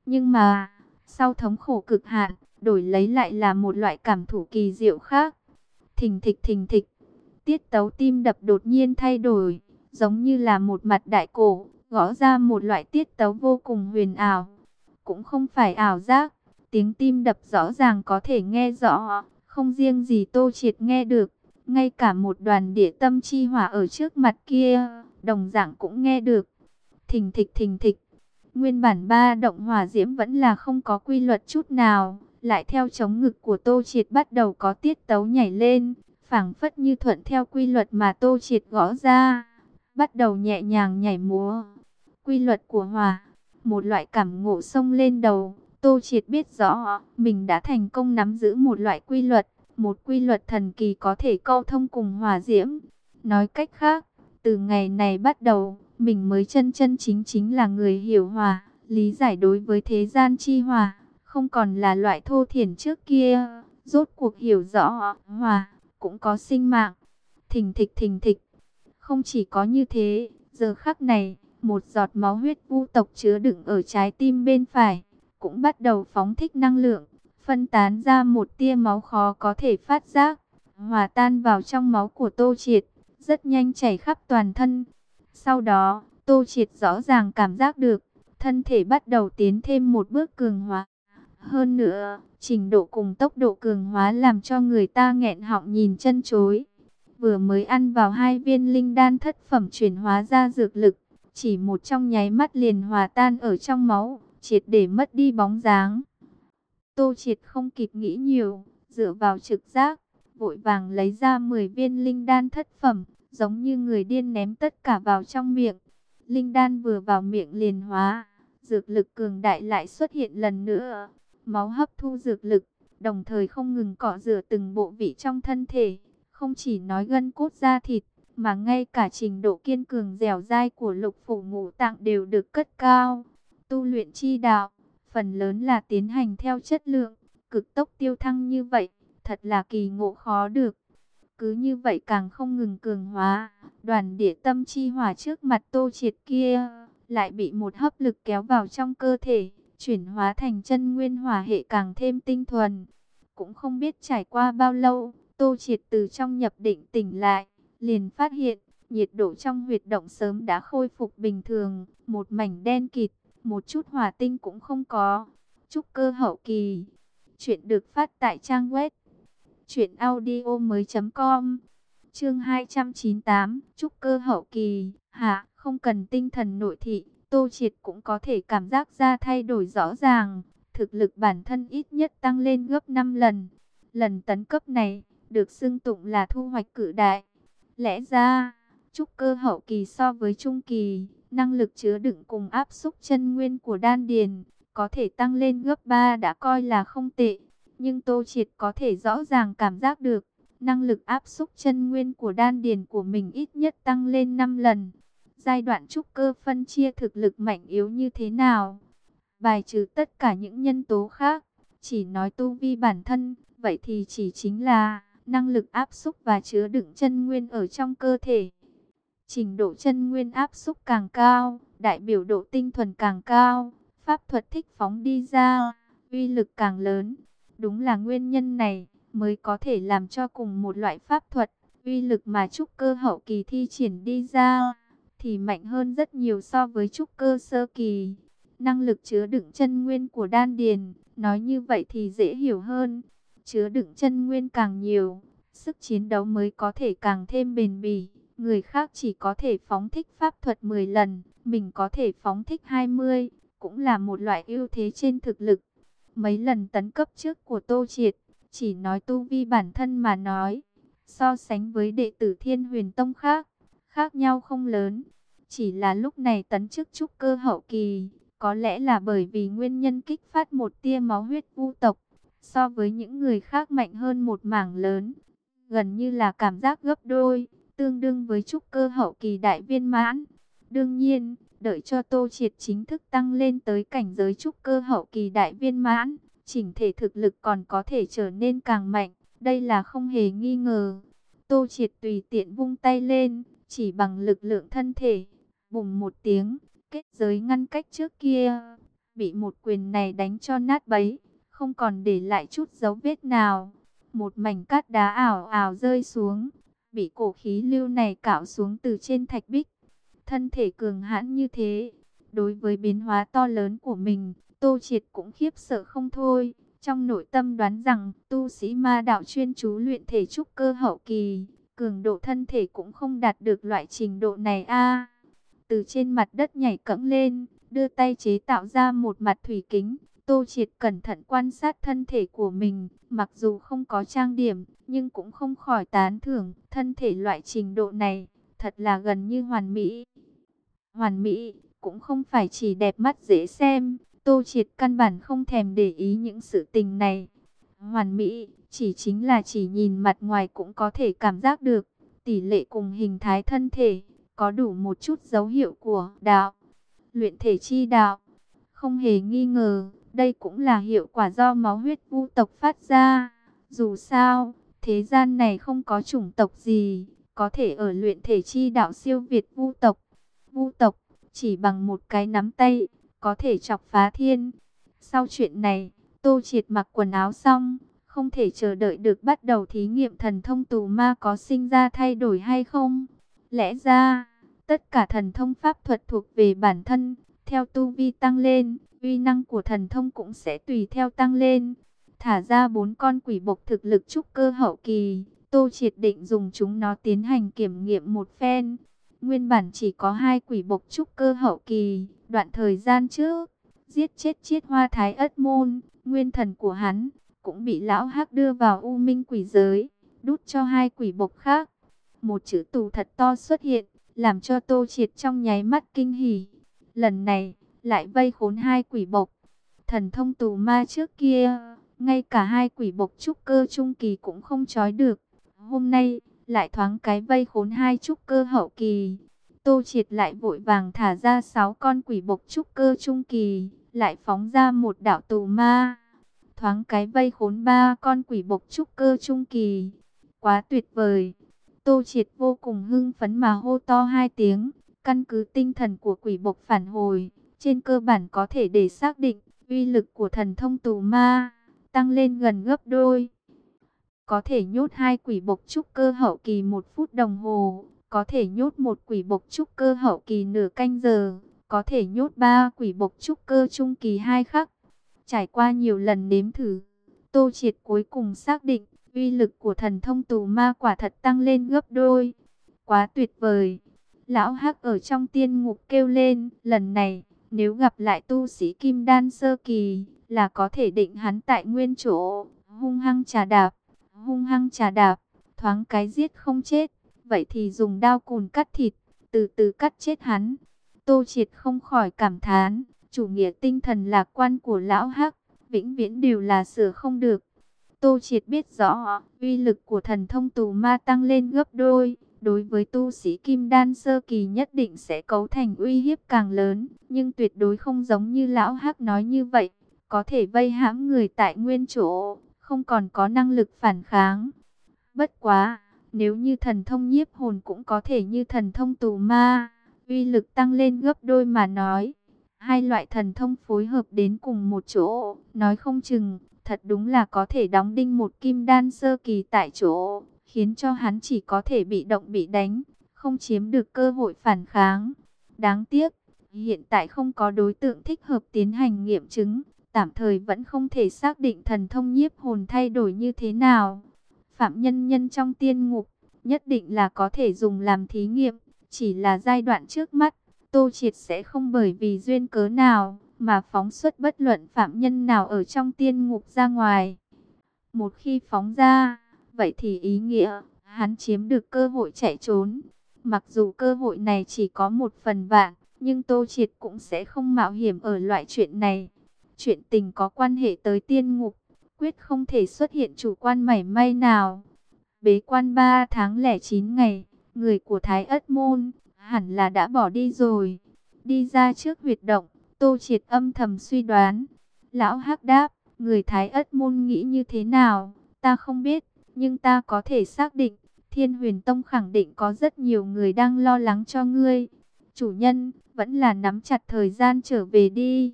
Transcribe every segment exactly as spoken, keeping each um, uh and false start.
Nhưng mà, sau thống khổ cực hạn, đổi lấy lại là một loại cảm thụ kỳ diệu khác. Thình thịch thình thịch, tiết tấu tim đập đột nhiên thay đổi, giống như là một mặt đại cổ, gõ ra một loại tiết tấu vô cùng huyền ảo. Cũng không phải ảo giác, tiếng tim đập rõ ràng có thể nghe rõ, không riêng gì Tô Triệt nghe được, ngay cả một đoàn địa tâm chi hỏa ở trước mặt kia, đồng dạng cũng nghe được. Thình thịch thình thịch, nguyên bản ba động hỏa diễm vẫn là không có quy luật chút nào, lại theo chống ngực của Tô Triệt bắt đầu có tiết tấu nhảy lên, phảng phất như thuận theo quy luật mà Tô Triệt gõ ra, bắt đầu nhẹ nhàng nhảy múa. Quy luật của hỏa, một loại cảm ngộ xông lên đầu, Tô Triệt biết rõ, mình đã thành công nắm giữ một loại quy luật, một quy luật thần kỳ có thể câu thông cùng hỏa diễm. Nói cách khác, từ ngày này bắt đầu, mình mới chân chân chính chính là người hiểu hỏa, lý giải đối với thế gian chi hỏa, không còn là loại thô thiển trước kia, rốt cuộc hiểu rõ, hỏa cũng có sinh mạng. Thình thịch thình thịch, không chỉ có như thế, giờ khắc này, một giọt máu huyết vu tộc chứa đựng ở trái tim bên phải, cũng bắt đầu phóng thích năng lượng, phân tán ra một tia máu khó có thể phát giác, hòa tan vào trong máu của Tô Triệt, rất nhanh chảy khắp toàn thân. Sau đó, Tô Triệt rõ ràng cảm giác được, thân thể bắt đầu tiến thêm một bước cường hóa. Hơn nữa, trình độ cùng tốc độ cường hóa làm cho người ta nghẹn họng nhìn chân chối. Vừa mới ăn vào hai viên linh đan thất phẩm chuyển hóa ra dược lực, chỉ một trong nháy mắt liền hòa tan ở trong máu, triệt để mất đi bóng dáng. Tô Triệt không kịp nghĩ nhiều, dựa vào trực giác, vội vàng lấy ra mười viên linh đan thất phẩm, giống như người điên ném tất cả vào trong miệng. Linh đan vừa vào miệng liền hóa, dược lực cường đại lại xuất hiện lần nữa. Máu hấp thu dược lực, đồng thời không ngừng cọ rửa từng bộ vị trong thân thể, không chỉ nói gân cốt da thịt, mà ngay cả trình độ kiên cường dẻo dai của lục phủ ngũ tạng đều được cất cao. Tu luyện chi đạo, phần lớn là tiến hành theo chất lượng, cực tốc tiêu thăng như vậy, thật là kỳ ngộ khó được. Cứ như vậy càng không ngừng cường hóa, đoàn địa tâm chi hỏa trước mặt Tô Triệt kia, lại bị một hấp lực kéo vào trong cơ thể, chuyển hóa thành chân nguyên hỏa hệ càng thêm tinh thuần. Cũng không biết trải qua bao lâu, Tô Triệt từ trong nhập định tỉnh lại, liền phát hiện, nhiệt độ trong huyệt động sớm đã khôi phục bình thường, một mảnh đen kịt, một chút hỏa tinh cũng không có. Trúc cơ hậu kỳ. Chuyện được phát tại trang web truyện audio mới com. Chương hai trăm chín mươi tám, trúc cơ hậu kỳ. Hạ, không cần tinh thần nội thị, Tô Triệt cũng có thể cảm giác ra thay đổi rõ ràng, thực lực bản thân ít nhất tăng lên gấp năm lần. Lần tấn cấp này được xưng tụng là thu hoạch cự đại. Lẽ ra, trúc cơ hậu kỳ so với trung kỳ, năng lực chứa đựng cùng áp xúc chân nguyên của đan điền có thể tăng lên gấp ba đã coi là không tệ. Nhưng Tô Triệt có thể rõ ràng cảm giác được, năng lực áp xúc chân nguyên của đan điền của mình ít nhất tăng lên năm lần. Giai đoạn trúc cơ phân chia thực lực mạnh yếu như thế nào? Bài trừ tất cả những nhân tố khác, chỉ nói tu vi bản thân, vậy thì chỉ chính là năng lực áp xúc và chứa đựng chân nguyên ở trong cơ thể. Trình độ chân nguyên áp xúc càng cao, đại biểu độ tinh thuần càng cao, pháp thuật thích phóng đi ra, uy lực càng lớn. Đúng là nguyên nhân này mới có thể làm cho cùng một loại pháp thuật, uy lực mà trúc cơ hậu kỳ thi triển đi ra thì mạnh hơn rất nhiều so với trúc cơ sơ kỳ. Năng lực chứa đựng chân nguyên của đan điền, nói như vậy thì dễ hiểu hơn. Chứa đựng chân nguyên càng nhiều, sức chiến đấu mới có thể càng thêm bền bỉ. Người khác chỉ có thể phóng thích pháp thuật mười lần, mình có thể phóng thích hai mươi, cũng là một loại ưu thế trên thực lực. Mấy lần tấn cấp trước của Tô Triệt, chỉ nói tu vi bản thân mà nói, so sánh với đệ tử Thiên Huyền Tông khác, khác nhau không lớn. Chỉ là lúc này tấn chức trúc cơ hậu kỳ, có lẽ là bởi vì nguyên nhân kích phát một tia máu huyết vu tộc, so với những người khác mạnh hơn một mảng lớn, gần như là cảm giác gấp đôi, tương đương với trúc cơ hậu kỳ đại viên mãn. Đương nhiên, đợi cho Tô Triệt chính thức tăng lên tới cảnh giới trúc cơ hậu kỳ đại viên mãn, chỉnh thể thực lực còn có thể trở nên càng mạnh, đây là không hề nghi ngờ. Tô Triệt tùy tiện vung tay lên, chỉ bằng lực lượng thân thể, bùng một tiếng, kết giới ngăn cách trước kia, bị một quyền này đánh cho nát bấy, không còn để lại chút dấu vết nào. Một mảnh cát đá ảo ảo rơi xuống, bị cổ khí lưu này cạo xuống từ trên thạch bích. Thân thể cường hãn như thế, đối với biến hóa to lớn của mình, Tô Triệt cũng khiếp sợ không thôi. Trong nội tâm đoán rằng, tu sĩ ma đạo chuyên chú luyện thể trúc cơ hậu kỳ, cường độ thân thể cũng không đạt được loại trình độ này a. Từ trên mặt đất nhảy cẫng lên, đưa tay chế tạo ra một mặt thủy kính. Tô Triệt cẩn thận quan sát thân thể của mình, mặc dù không có trang điểm, nhưng cũng không khỏi tán thưởng, thân thể loại trình độ này, thật là gần như hoàn mỹ. Hoàn mỹ, cũng không phải chỉ đẹp mắt dễ xem, Tô Triệt căn bản không thèm để ý những sự tình này. Hoàn mỹ, chỉ chính là chỉ nhìn mặt ngoài cũng có thể cảm giác được, tỷ lệ cùng hình thái thân thể, có đủ một chút dấu hiệu của đạo, luyện thể chi đạo. Không hề nghi ngờ, đây cũng là hiệu quả do máu huyết vu tộc phát ra. Dù sao, thế gian này không có chủng tộc gì có thể ở luyện thể chi đạo siêu việt vu tộc. Vu tộc chỉ bằng một cái nắm tay có thể chọc phá thiên. Sau chuyện này, Tô Triệt mặc quần áo xong, không thể chờ đợi được bắt đầu thí nghiệm thần thông tù ma có sinh ra thay đổi hay không. Lẽ ra, tất cả thần thông pháp thuật thuộc về bản thân, theo tu vi tăng lên, uy năng của thần thông cũng sẽ tùy theo tăng lên. Thả ra bốn con quỷ bộc thực lực trúc cơ hậu kỳ, Tô Triệt định dùng chúng nó tiến hành kiểm nghiệm một phen. Nguyên bản chỉ có hai quỷ bộc trúc cơ hậu kỳ, đoạn thời gian trước, giết chết Chiết Hoa Thái Ất Môn, nguyên thần của hắn, cũng bị lão Hắc đưa vào U Minh quỷ giới, đút cho hai quỷ bộc khác. Một chữ tù thật to xuất hiện, làm cho Tô Triệt trong nháy mắt kinh hỉ. Lần này, lại vây khốn hai quỷ bộc. Thần thông tù ma trước kia, ngay cả hai quỷ bộc trúc cơ trung kỳ cũng không trói được. Hôm nay, lại thoáng cái vây khốn hai trúc cơ hậu kỳ. Tô Triệt lại vội vàng thả ra sáu con quỷ bộc trúc cơ trung kỳ, lại phóng ra một đạo tù ma. Thoáng cái vây khốn ba con quỷ bộc trúc cơ trung kỳ. Quá tuyệt vời. Tô Triệt vô cùng hưng phấn mà hô to hai tiếng. Căn cứ tinh thần của quỷ bộc phản hồi, trên cơ bản có thể để xác định uy lực của thần thông tù ma tăng lên gần gấp đôi. Có thể nhốt hai quỷ bộc trúc cơ hậu kỳ một phút đồng hồ, có thể nhốt một quỷ bộc trúc cơ hậu kỳ nửa canh giờ, có thể nhốt ba quỷ bộc trúc cơ trung kỳ hai khắc. Trải qua nhiều lần nếm thử, Tô Triệt cuối cùng xác định uy lực của thần thông tù ma quả thật tăng lên gấp đôi. Quá tuyệt vời. Lão Hắc ở trong tiên ngục kêu lên, lần này, nếu gặp lại tu sĩ kim đan sơ kỳ, là có thể định hắn tại nguyên chỗ, hung hăng trà đạp, hung hăng trà đạp, thoáng cái giết không chết, vậy thì dùng đao cùn cắt thịt, từ từ cắt chết hắn. Tô Triệt không khỏi cảm thán, chủ nghĩa tinh thần lạc quan của Lão Hắc, vĩnh viễn đều là sửa không được. Tô Triệt biết rõ, uy lực của thần thông tù ma tăng lên gấp đôi, đối với tu sĩ kim đan sơ kỳ nhất định sẽ cấu thành uy hiếp càng lớn, nhưng tuyệt đối không giống như Lão Hắc nói như vậy, có thể vây hãm người tại nguyên chỗ, không còn có năng lực phản kháng. Bất quá, nếu như thần thông nhiếp hồn cũng có thể như thần thông tù ma, uy lực tăng lên gấp đôi mà nói, hai loại thần thông phối hợp đến cùng một chỗ, nói không chừng, thật đúng là có thể đóng đinh một kim đan sơ kỳ tại chỗ, khiến cho hắn chỉ có thể bị động bị đánh, không chiếm được cơ hội phản kháng. Đáng tiếc, hiện tại không có đối tượng thích hợp tiến hành nghiệm chứng, tạm thời vẫn không thể xác định thần thông nhiếp hồn thay đổi như thế nào. Phạm Nhân Nhân trong tiên ngục, nhất định là có thể dùng làm thí nghiệm, chỉ là giai đoạn trước mắt, Tô Triệt sẽ không bởi vì duyên cớ nào mà phóng xuất bất luận phạm nhân nào ở trong tiên ngục ra ngoài. Một khi phóng ra, vậy thì ý nghĩa hắn chiếm được cơ hội chạy trốn. Mặc dù cơ hội này chỉ có một phần vạn, nhưng Tô Triệt cũng sẽ không mạo hiểm ở loại chuyện này. Chuyện tình có quan hệ tới tiên ngục, quyết không thể xuất hiện chủ quan mảy may nào. Bế quan ba tháng lẻ chín ngày, người của Thái Ất Môn hẳn là đã bỏ đi rồi. Đi ra trước huyệt động, Tô Triệt âm thầm suy đoán. Lão Hắc đáp, người Thái Ất Môn nghĩ như thế nào, ta không biết, nhưng ta có thể xác định, Thiên Huyền Tông khẳng định có rất nhiều người đang lo lắng cho ngươi. Chủ nhân, vẫn là nắm chặt thời gian trở về đi.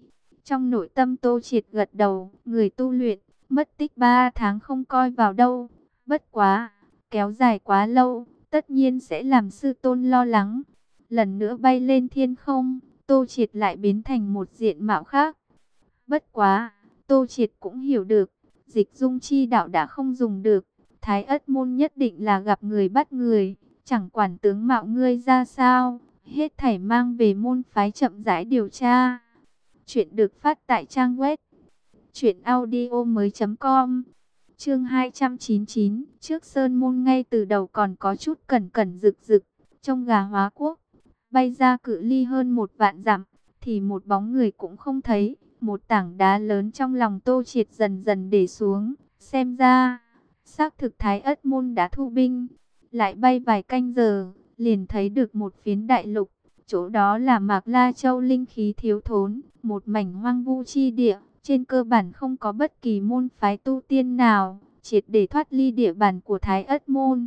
Trong nội tâm Tô Triệt gật đầu, người tu luyện, mất tích ba tháng không coi vào đâu. Bất quá, kéo dài quá lâu, tất nhiên sẽ làm sư tôn lo lắng. Lần nữa bay lên thiên không, Tô Triệt lại biến thành một diện mạo khác. Bất quá, Tô Triệt cũng hiểu được, dịch dung chi đạo đã không dùng được. Thái Ất môn nhất định là gặp người bắt người, chẳng quản tướng mạo ngươi ra sao, hết thảy mang về môn phái chậm rãi điều tra. Chuyện được phát tại trang web truyện audio mới.com. Chương hai trăm chín mươi chín, trước sơn môn ngay từ đầu còn có chút cẩn cẩn rực rực, trong gà hóa quốc, bay ra cự ly hơn một vạn dặm, thì một bóng người cũng không thấy. Một tảng đá lớn trong lòng Tô Triệt dần dần để xuống, xem ra, xác thực Thái Ất môn đã thu binh. Lại bay vài canh giờ, liền thấy được một phiến đại lục, chỗ đó là Mạc La Châu linh khí thiếu thốn, một mảnh hoang vu chi địa, trên cơ bản không có bất kỳ môn phái tu tiên nào, triệt để thoát ly địa bàn của Thái Ất môn.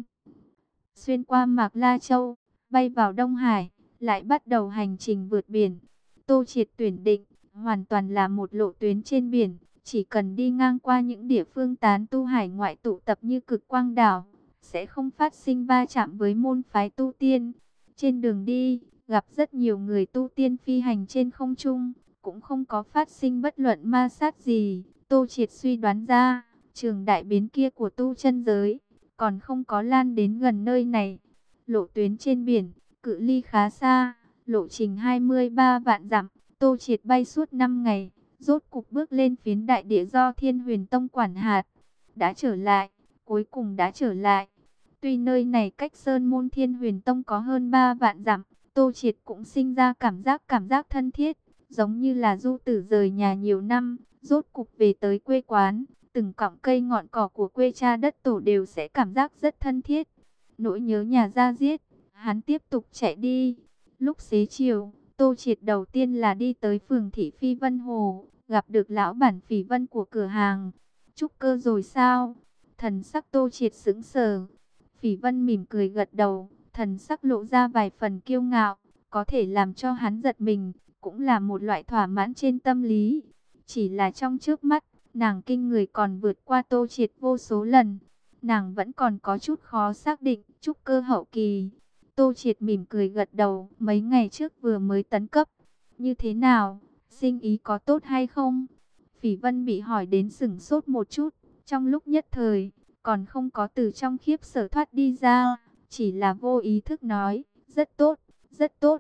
Xuyên qua Mạc La Châu, bay vào Đông Hải, lại bắt đầu hành trình vượt biển. Tô Triệt tuyển định, hoàn toàn là một lộ tuyến trên biển, chỉ cần đi ngang qua những địa phương tán tu hải ngoại tụ tập như Cực Quang Đảo, sẽ không phát sinh va chạm với môn phái tu tiên. Trên đường đi, gặp rất nhiều người tu tiên phi hành trên không trung, cũng không có phát sinh bất luận ma sát gì. Tô Triệt suy đoán ra, trường đại biến kia của tu chân giới, còn không có lan đến gần nơi này. Lộ tuyến trên biển, cự ly khá xa, lộ trình hai mươi ba vạn dặm, Tô Triệt bay suốt năm ngày, rốt cục bước lên phiến đại địa do Thiên Huyền Tông quản hạt. Đã trở lại, cuối cùng đã trở lại. Tuy nơi này cách sơn môn Thiên Huyền Tông có hơn ba vạn dặm, Tô Triệt cũng sinh ra cảm giác cảm giác thân thiết, giống như là du tử rời nhà nhiều năm, rốt cục về tới quê quán. Từng cọng cây ngọn cỏ của quê cha đất tổ đều sẽ cảm giác rất thân thiết. Nỗi nhớ nhà ra diết, hắn tiếp tục chạy đi. Lúc xế chiều, Tô Triệt đầu tiên là đi tới phường Thị Phi Vân Hồ, gặp được lão bản Phỉ Vân của cửa hàng. Trúc cơ rồi sao? Thần sắc Tô Triệt sững sờ. Phỉ Vân mỉm cười gật đầu, thần sắc lộ ra vài phần kiêu ngạo, có thể làm cho hắn giật mình, cũng là một loại thỏa mãn trên tâm lý. Chỉ là trong trước mắt, nàng kinh người còn vượt qua Tô Triệt vô số lần. Nàng vẫn còn có chút khó xác định, trúc cơ hậu kỳ. Tô Triệt mỉm cười gật đầu, mấy ngày trước vừa mới tấn cấp. Như thế nào, sinh ý có tốt hay không? Phỉ Vân bị hỏi đến sửng sốt một chút, trong lúc nhất thời, còn không có từ trong khiếp sở thoát đi ra, chỉ là vô ý thức nói, rất tốt, rất tốt.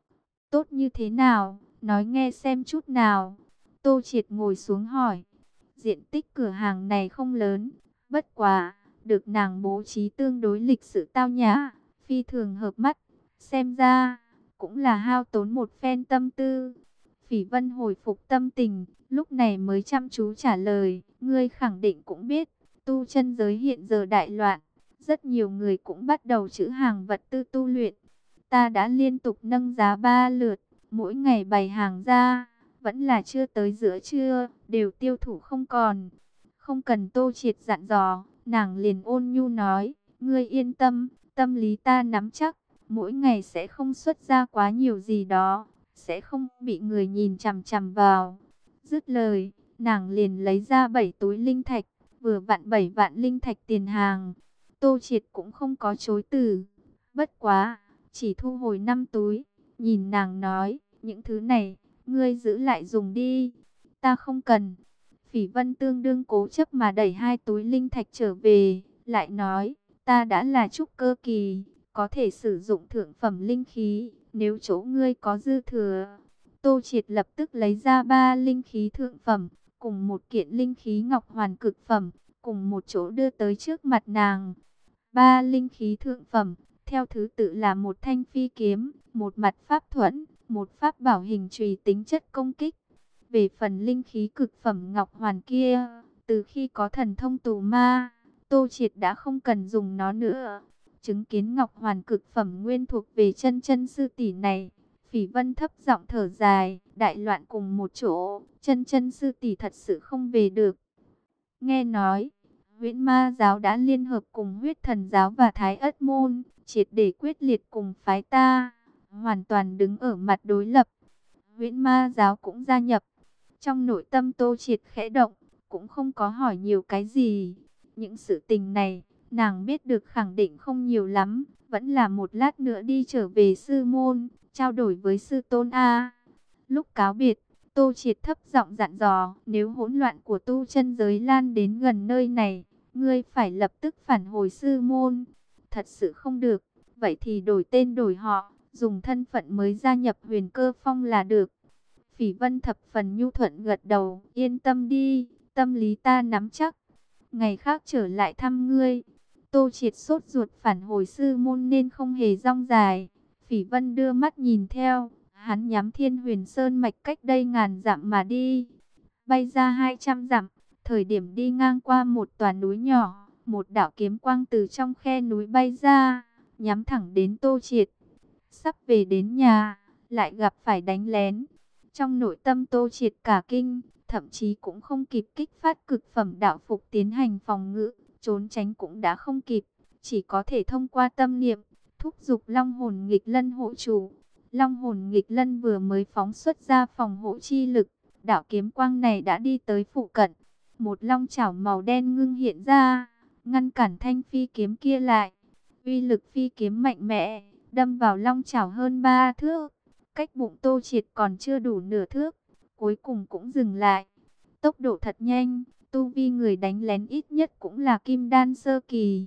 Tốt như thế nào, nói nghe xem chút nào. Tô Triệt ngồi xuống hỏi. Diện tích cửa hàng này không lớn, bất quá, được nàng bố trí tương đối lịch sự tao nhã, phi thường hợp mắt. Xem ra, cũng là hao tốn một phen tâm tư. Phỉ Vân hồi phục tâm tình, lúc này mới chăm chú trả lời. Ngươi khẳng định cũng biết, tu chân giới hiện giờ đại loạn, rất nhiều người cũng bắt đầu trữ hàng vật tư tu luyện. Ta đã liên tục nâng giá ba lượt, mỗi ngày bày hàng ra, vẫn là chưa tới giữa trưa, đều tiêu thụ không còn. Không cần Tô Triệt dặn dò, nàng liền ôn nhu nói, ngươi yên tâm, tâm lý ta nắm chắc, mỗi ngày sẽ không xuất ra quá nhiều gì đó, sẽ không bị người nhìn chằm chằm vào. Dứt lời, nàng liền lấy ra bảy túi linh thạch, vừa vặn bảy vạn linh thạch tiền hàng. Tô Triệt cũng không có chối từ, bất quá, chỉ thu hồi năm túi, nhìn nàng nói, những thứ này, ngươi giữ lại dùng đi, ta không cần. Phỉ Vân tương đương cố chấp mà đẩy hai túi linh thạch trở về, lại nói, ta đã là trúc cơ kỳ, có thể sử dụng thượng phẩm linh khí, nếu chỗ ngươi có dư thừa. Tô Triệt lập tức lấy ra ba linh khí thượng phẩm, cùng một kiện linh khí ngọc hoàn cực phẩm, cùng một chỗ đưa tới trước mặt nàng. Ba linh khí thượng phẩm, theo thứ tự là một thanh phi kiếm, một mặt pháp thuẫn, một pháp bảo hình chùy tính chất công kích. Về phần linh khí cực phẩm ngọc hoàn kia, từ khi có thần thông tù ma, Tô Triệt đã không cần dùng nó nữa. Chứng kiến ngọc hoàn cực phẩm nguyên thuộc về chân chân sư tỷ này, Phỉ Vân thấp giọng thở dài, đại loạn cùng một chỗ, chân chân sư tỷ thật sự không về được. Nghe nói, Huyễn Ma giáo đã liên hợp cùng Huyết Thần giáo và Thái Ất môn, triệt để quyết liệt cùng phái ta, hoàn toàn đứng ở mặt đối lập. Huyễn Ma giáo cũng gia nhập. Trong nội tâm Tô Triệt khẽ động, cũng không có hỏi nhiều cái gì. Những sự tình này, nàng biết được khẳng định không nhiều lắm, vẫn là một lát nữa đi trở về sư môn, trao đổi với sư tôn A. Lúc cáo biệt, Tô Triệt thấp giọng dặn dò, nếu hỗn loạn của tu chân giới lan đến gần nơi này, ngươi phải lập tức phản hồi sư môn. Thật sự không được, vậy thì đổi tên đổi họ, dùng thân phận mới gia nhập Huyền Cơ Phong là được. Phỉ Vân thập phần nhu thuận gật đầu, yên tâm đi, tâm lý ta nắm chắc. Ngày khác trở lại thăm ngươi. Tô Triệt sốt ruột phản hồi sư môn nên không hề rong dài. Phỉ Vân đưa mắt nhìn theo, hắn nhắm Thiên Huyền Sơn mạch cách đây ngàn dặm mà đi. Bay ra hai trăm dặm, thời điểm đi ngang qua một tòa núi nhỏ, một đạo kiếm quang từ trong khe núi bay ra, nhắm thẳng đến Tô Triệt. Sắp về đến nhà, lại gặp phải đánh lén. Trong nội tâm Tô Triệt cả kinh, thậm chí cũng không kịp kích phát cực phẩm đạo phục tiến hành phòng ngự, trốn tránh cũng đã không kịp, chỉ có thể thông qua tâm niệm, thúc giục Long Hồn Nghịch Lân hộ chủ. Long Hồn Nghịch Lân vừa mới phóng xuất ra phòng hộ chi lực, đạo kiếm quang này đã đi tới phụ cận. Một long chảo màu đen ngưng hiện ra, ngăn cản thanh phi kiếm kia lại. Uy lực phi kiếm mạnh mẽ, đâm vào long chảo hơn ba thước. Cách bụng Tô Triệt còn chưa đủ nửa thước, cuối cùng cũng dừng lại. Tốc độ thật nhanh, tu vi người đánh lén ít nhất cũng là kim đan sơ kỳ.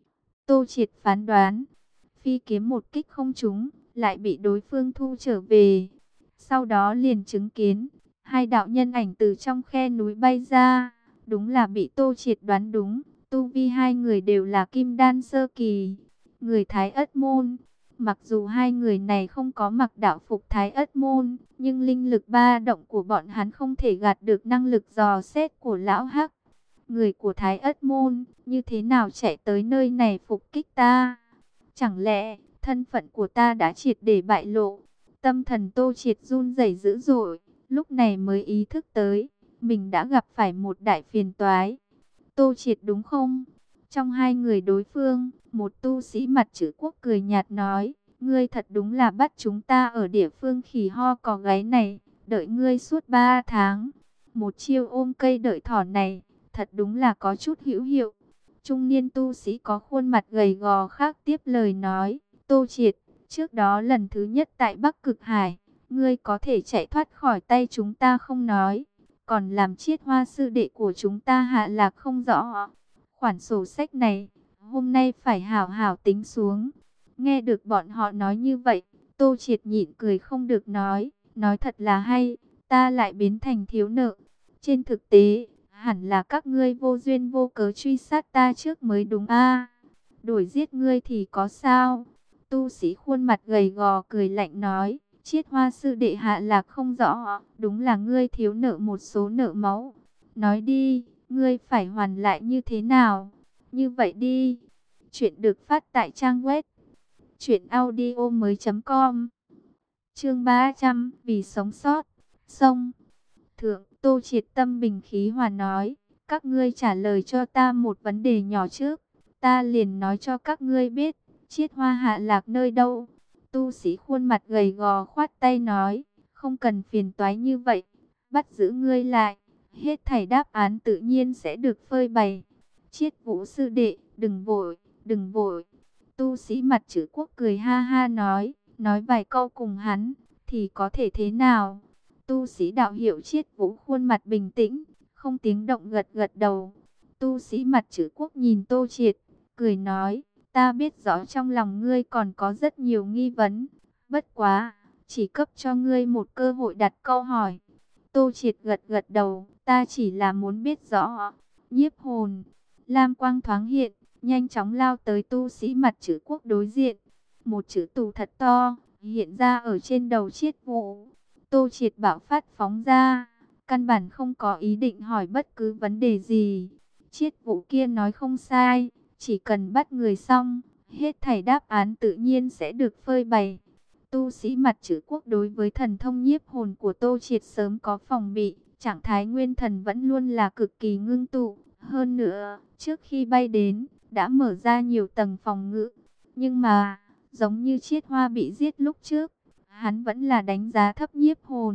Tô Triệt phán đoán, phi kiếm một kích không trúng, lại bị đối phương thu trở về. Sau đó liền chứng kiến, hai đạo nhân ảnh từ trong khe núi bay ra. Đúng là bị Tô Triệt đoán đúng, tu vi hai người đều là kim đan sơ kỳ. Người Thái Ất Môn. Mặc dù hai người này không có mặc đạo phục Thái Ất Môn, nhưng linh lực ba động của bọn hắn không thể gạt được năng lực dò xét của lão Hắc. Người của Thái Ất Môn, như thế nào chạy tới nơi này phục kích ta? Chẳng lẽ, thân phận của ta đã triệt để bại lộ? Tâm thần Tô Triệt run rẩy dữ dội, lúc này mới ý thức tới, mình đã gặp phải một đại phiền toái. Tô Triệt đúng không? Trong hai người đối phương, một tu sĩ mặt chữ quốc cười nhạt nói, ngươi thật đúng là bắt chúng ta ở địa phương khỉ ho có gáy này, đợi ngươi suốt ba tháng. Một chiêu ôm cây đợi thỏ này, thật đúng là có chút hữu hiệu. Trung niên tu sĩ có khuôn mặt gầy gò khác tiếp lời nói, Tô Triệt, trước đó lần thứ nhất tại Bắc Cực Hải, ngươi có thể chạy thoát khỏi tay chúng ta không nói, còn làm Chiết Hoa sư đệ của chúng ta hạ lạc không rõ. Khoản sổ sách này, hôm nay phải hảo hảo tính xuống. Nghe được bọn họ nói như vậy, Tô Triệt nhịn cười không được nói, nói thật là hay, ta lại biến thành thiếu nợ. Trên thực tế, hẳn là các ngươi vô duyên vô cớ truy sát ta trước mới đúng a. Đổi giết ngươi thì có sao? Tu sĩ khuôn mặt gầy gò cười lạnh nói, Chiết Hoa sư đệ hạ lạc không rõ, đúng là ngươi thiếu nợ một số nợ máu. Nói đi, ngươi phải hoàn lại như thế nào? Như vậy đi. Chuyện được phát tại trang web truyện audio mới chấm com. Chương ba trăm, vì sống sót. Sông Thượng, Tô Triệt tâm bình khí hòa nói, các ngươi trả lời cho ta một vấn đề nhỏ trước, ta liền nói cho các ngươi biết, Chiết Hoa hạ lạc nơi đâu. Tu sĩ khuôn mặt gầy gò khoát tay nói, không cần phiền toái như vậy, bắt giữ ngươi lại, hết thảy đáp án tự nhiên sẽ được phơi bày. Chiết Vũ sư đệ, đừng vội, đừng vội. Tu sĩ mặt chữ quốc cười ha ha nói, nói vài câu cùng hắn, thì có thể thế nào? Tu sĩ đạo hiệu Chiết Vũ khuôn mặt bình tĩnh, không tiếng động gật gật đầu. Tu sĩ mặt chữ quốc nhìn Tô Triệt, cười nói, ta biết rõ trong lòng ngươi còn có rất nhiều nghi vấn, bất quá, chỉ cấp cho ngươi một cơ hội đặt câu hỏi. Tô Triệt gật gật đầu, ta chỉ là muốn biết rõ. Nhiếp hồn, lam quang thoáng hiện, nhanh chóng lao tới tu sĩ mặt chữ quốc đối diện. Một chữ tù thật to, hiện ra ở trên đầu Chiết Vũ. Tô Triệt bạo phát phóng ra, căn bản không có ý định hỏi bất cứ vấn đề gì. Chiết Vũ kia nói không sai, chỉ cần bắt người xong, hết thảy đáp án tự nhiên sẽ được phơi bày. Tu sĩ mặt chữ quốc đối với thần thông nhiếp hồn của Tô Triệt sớm có phòng bị, trạng thái nguyên thần vẫn luôn là cực kỳ ngưng tụ. Hơn nữa, trước khi bay đến, đã mở ra nhiều tầng phòng ngự. Nhưng mà, giống như Chiết Hoa bị giết lúc trước, hắn vẫn là đánh giá thấp nhiếp hồn.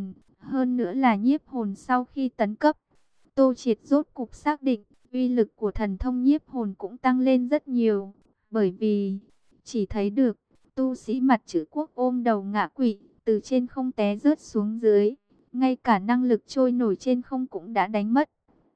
Hơn nữa là nhiếp hồn sau khi tấn cấp, Tô Triệt rốt cục xác định, uy lực của thần thông nhiếp hồn cũng tăng lên rất nhiều. Bởi vì, chỉ thấy được, tu sĩ mặt chữ quốc ôm đầu ngã quỵ, từ trên không té rớt xuống dưới. Ngay cả năng lực trôi nổi trên không cũng đã đánh mất.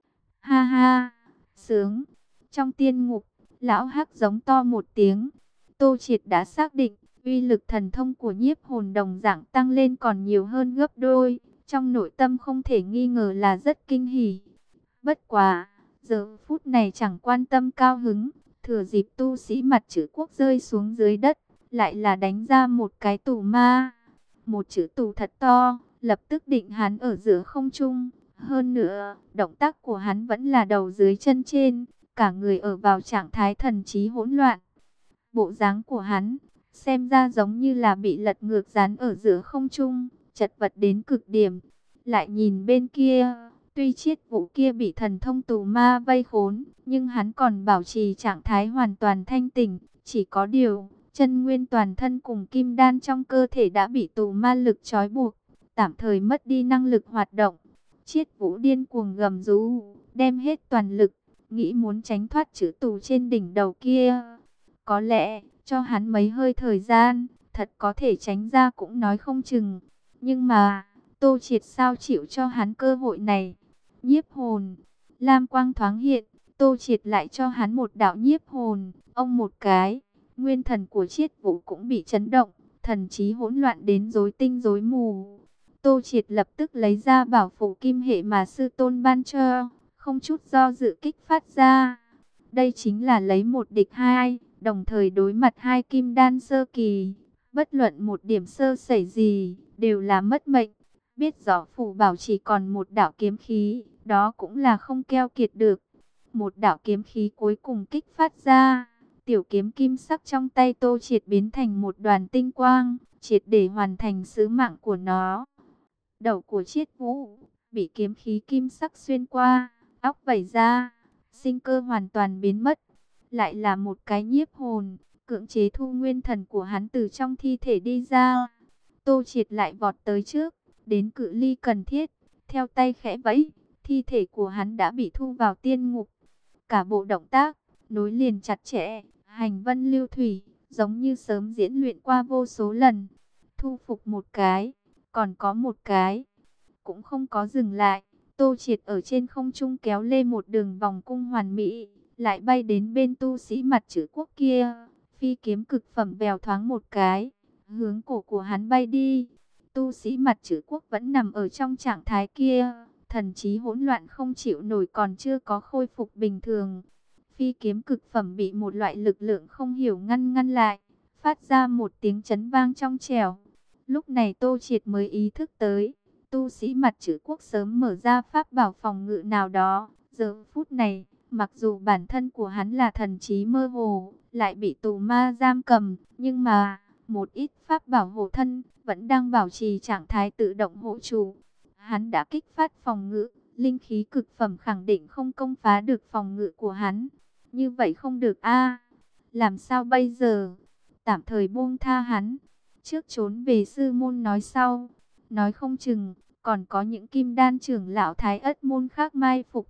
Ha ha, sướng. Trong tiên ngục, lão hắc giống to một tiếng. Tô Triệt đã xác định, uy lực thần thông của nhiếp hồn đồng dạng tăng lên còn nhiều hơn gấp đôi. Trong nội tâm không thể nghi ngờ là rất kinh hỉ. Bất quá, giờ phút này chẳng quan tâm cao hứng, thừa dịp tu sĩ mặt chữ quốc rơi xuống dưới đất, lại là đánh ra một cái tù ma. Một chữ tù thật to, lập tức định hắn ở giữa không trung. Hơn nữa, động tác của hắn vẫn là đầu dưới chân trên, cả người ở vào trạng thái thần trí hỗn loạn. Bộ dáng của hắn, xem ra giống như là bị lật ngược dán ở giữa không trung, chật vật đến cực điểm. Lại nhìn bên kia, tuy chiết vũ kia bị thần thông tù ma vây khốn, nhưng hắn còn bảo trì trạng thái hoàn toàn thanh tỉnh. Chỉ có điều, chân nguyên toàn thân cùng kim đan trong cơ thể đã bị tù ma lực trói buộc, tạm thời mất đi năng lực hoạt động. Chiết vũ điên cuồng gầm rú, đem hết toàn lực, nghĩ muốn tránh thoát chữ tù trên đỉnh đầu kia. Có lẽ, cho hắn mấy hơi thời gian, thật có thể tránh ra cũng nói không chừng. Nhưng mà, Tô Triệt sao chịu cho hắn cơ hội này? Nhiếp hồn, lam quang thoáng hiện, Tô Triệt lại cho hắn một đạo nhiếp hồn, ông một cái. Nguyên thần của Chiết Vũ cũng bị chấn động, thần trí hỗn loạn đến rối tinh rối mù. Tô Triệt lập tức lấy ra bảo phủ kim hệ mà sư tôn ban cho, không chút do dự kích phát ra. Đây chính là lấy một địch hai, đồng thời đối mặt hai kim đan sơ kỳ. Bất luận một điểm sơ sẩy gì, đều là mất mệnh. Biết rõ phủ bảo chỉ còn một đạo kiếm khí, đó cũng là không keo kiệt được. Một đạo kiếm khí cuối cùng kích phát ra. Tiểu kiếm kim sắc trong tay Tô Triệt biến thành một đoàn tinh quang, triệt để hoàn thành sứ mạng của nó. Đầu của Chiết Vũ bị kiếm khí kim sắc xuyên qua, óc vẩy ra, sinh cơ hoàn toàn biến mất. Lại là một cái nhiếp hồn, cưỡng chế thu nguyên thần của hắn từ trong thi thể đi ra. Tô Triệt lại vọt tới trước, đến cự ly cần thiết, theo tay khẽ vẫy, thi thể của hắn đã bị thu vào tiên ngục. Cả bộ động tác nối liền chặt chẽ, hành vân lưu thủy, giống như sớm diễn luyện qua vô số lần. Thu phục một cái, còn có một cái, cũng không có dừng lại. Tô Triệt ở trên không trung kéo lê một đường vòng cung hoàn mỹ, lại bay đến bên tu sĩ mặt chữ quốc kia. Phi kiếm cực phẩm bèo thoáng một cái, hướng cổ của hắn bay đi. Tu sĩ mặt chữ quốc vẫn nằm ở trong trạng thái kia, thần trí hỗn loạn không chịu nổi, còn chưa có khôi phục bình thường. Phi kiếm cực phẩm bị một loại lực lượng không hiểu ngăn ngăn lại, phát ra một tiếng chấn vang trong trẻo. Lúc này Tô Triệt mới ý thức tới, tu sĩ mặt chữ quốc sớm mở ra pháp bảo phòng ngự nào đó. Giờ phút này, mặc dù bản thân của hắn là thần trí mơ hồ, lại bị tù ma giam cầm, nhưng mà, một ít pháp bảo hộ thân, vẫn đang bảo trì trạng thái tự động hộ chủ. Hắn đã kích phát phòng ngự, linh khí cực phẩm khẳng định không công phá được phòng ngự của hắn. Như vậy không được a, làm sao bây giờ? Tạm thời buông tha hắn, trước trốn về sư môn nói sau. Nói không chừng, còn có những kim đan trưởng lão thái ất môn khác mai phục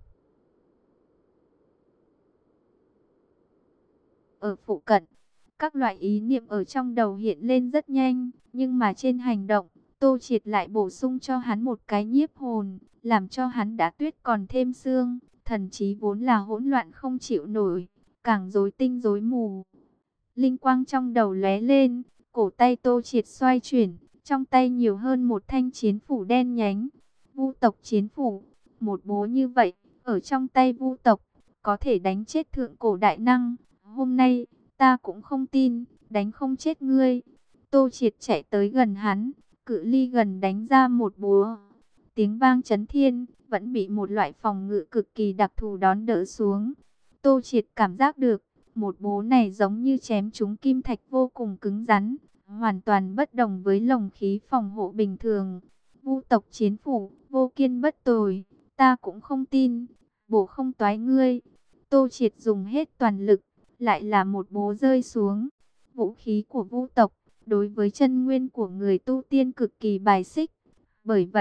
ở phụ cận. Các loại ý niệm ở trong đầu hiện lên rất nhanh, nhưng mà trên hành động, Tô Triệt lại bổ sung cho hắn một cái nhiếp hồn, làm cho hắn đã tuyết còn thêm xương. Thần trí vốn là hỗn loạn không chịu nổi, càng rối tinh rối mù. Linh quang trong đầu lóe lên, cổ tay Tô Triệt xoay chuyển, trong tay nhiều hơn một thanh chiến phủ đen nhánh. Vu tộc chiến phủ, một búa như vậy, ở trong tay Vu tộc, có thể đánh chết thượng cổ đại năng. Hôm nay, ta cũng không tin, đánh không chết ngươi. Tô Triệt chạy tới gần hắn, cự ly gần đánh ra một búa. Tiếng vang chấn thiên, vẫn bị một loại phòng ngự cực kỳ đặc thù đón đỡ xuống. Tô Triệt cảm giác được, một búa này giống như chém trúng kim thạch vô cùng cứng rắn, hoàn toàn bất đồng với lồng khí phòng hộ bình thường. Vu tộc chiến phủ, vô kiên bất tồi, ta cũng không tin, bổ không toái ngươi. Tô Triệt dùng hết toàn lực, lại là một búa rơi xuống. Vũ khí của Vu tộc, đối với chân nguyên của người tu tiên cực kỳ bài xích. Bởi vậy,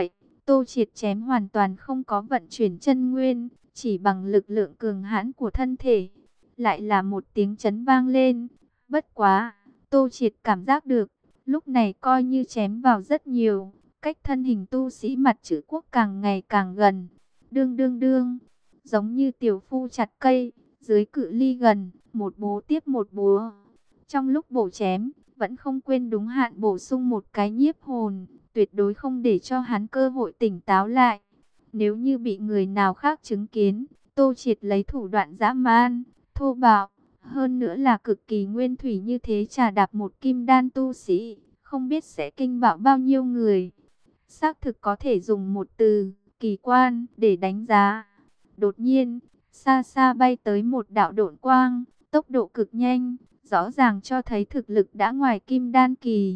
Tô Triệt chém hoàn toàn không có vận chuyển chân nguyên, chỉ bằng lực lượng cường hãn của thân thể. Lại là một tiếng chấn vang lên. Bất quá, Tô Triệt cảm giác được, lúc này coi như chém vào rất nhiều, cách thân hình tu sĩ mặt chữ quốc càng ngày càng gần. Đương đương đương, giống như tiểu phu chặt cây, dưới cự ly gần, một búa tiếp một búa. Trong lúc bổ chém, vẫn không quên đúng hạn bổ sung một cái nhiếp hồn, tuyệt đối không để cho hắn cơ hội tỉnh táo lại. Nếu như bị người nào khác chứng kiến, Tô Triệt lấy thủ đoạn dã man, thô bạo, hơn nữa là cực kỳ nguyên thủy như thế trà đạp một kim đan tu sĩ, không biết sẽ kinh bạo bao nhiêu người. Xác thực có thể dùng một từ, kỳ quan, để đánh giá. Đột nhiên, xa xa bay tới một đạo độn quang, tốc độ cực nhanh, rõ ràng cho thấy thực lực đã ngoài kim đan kỳ.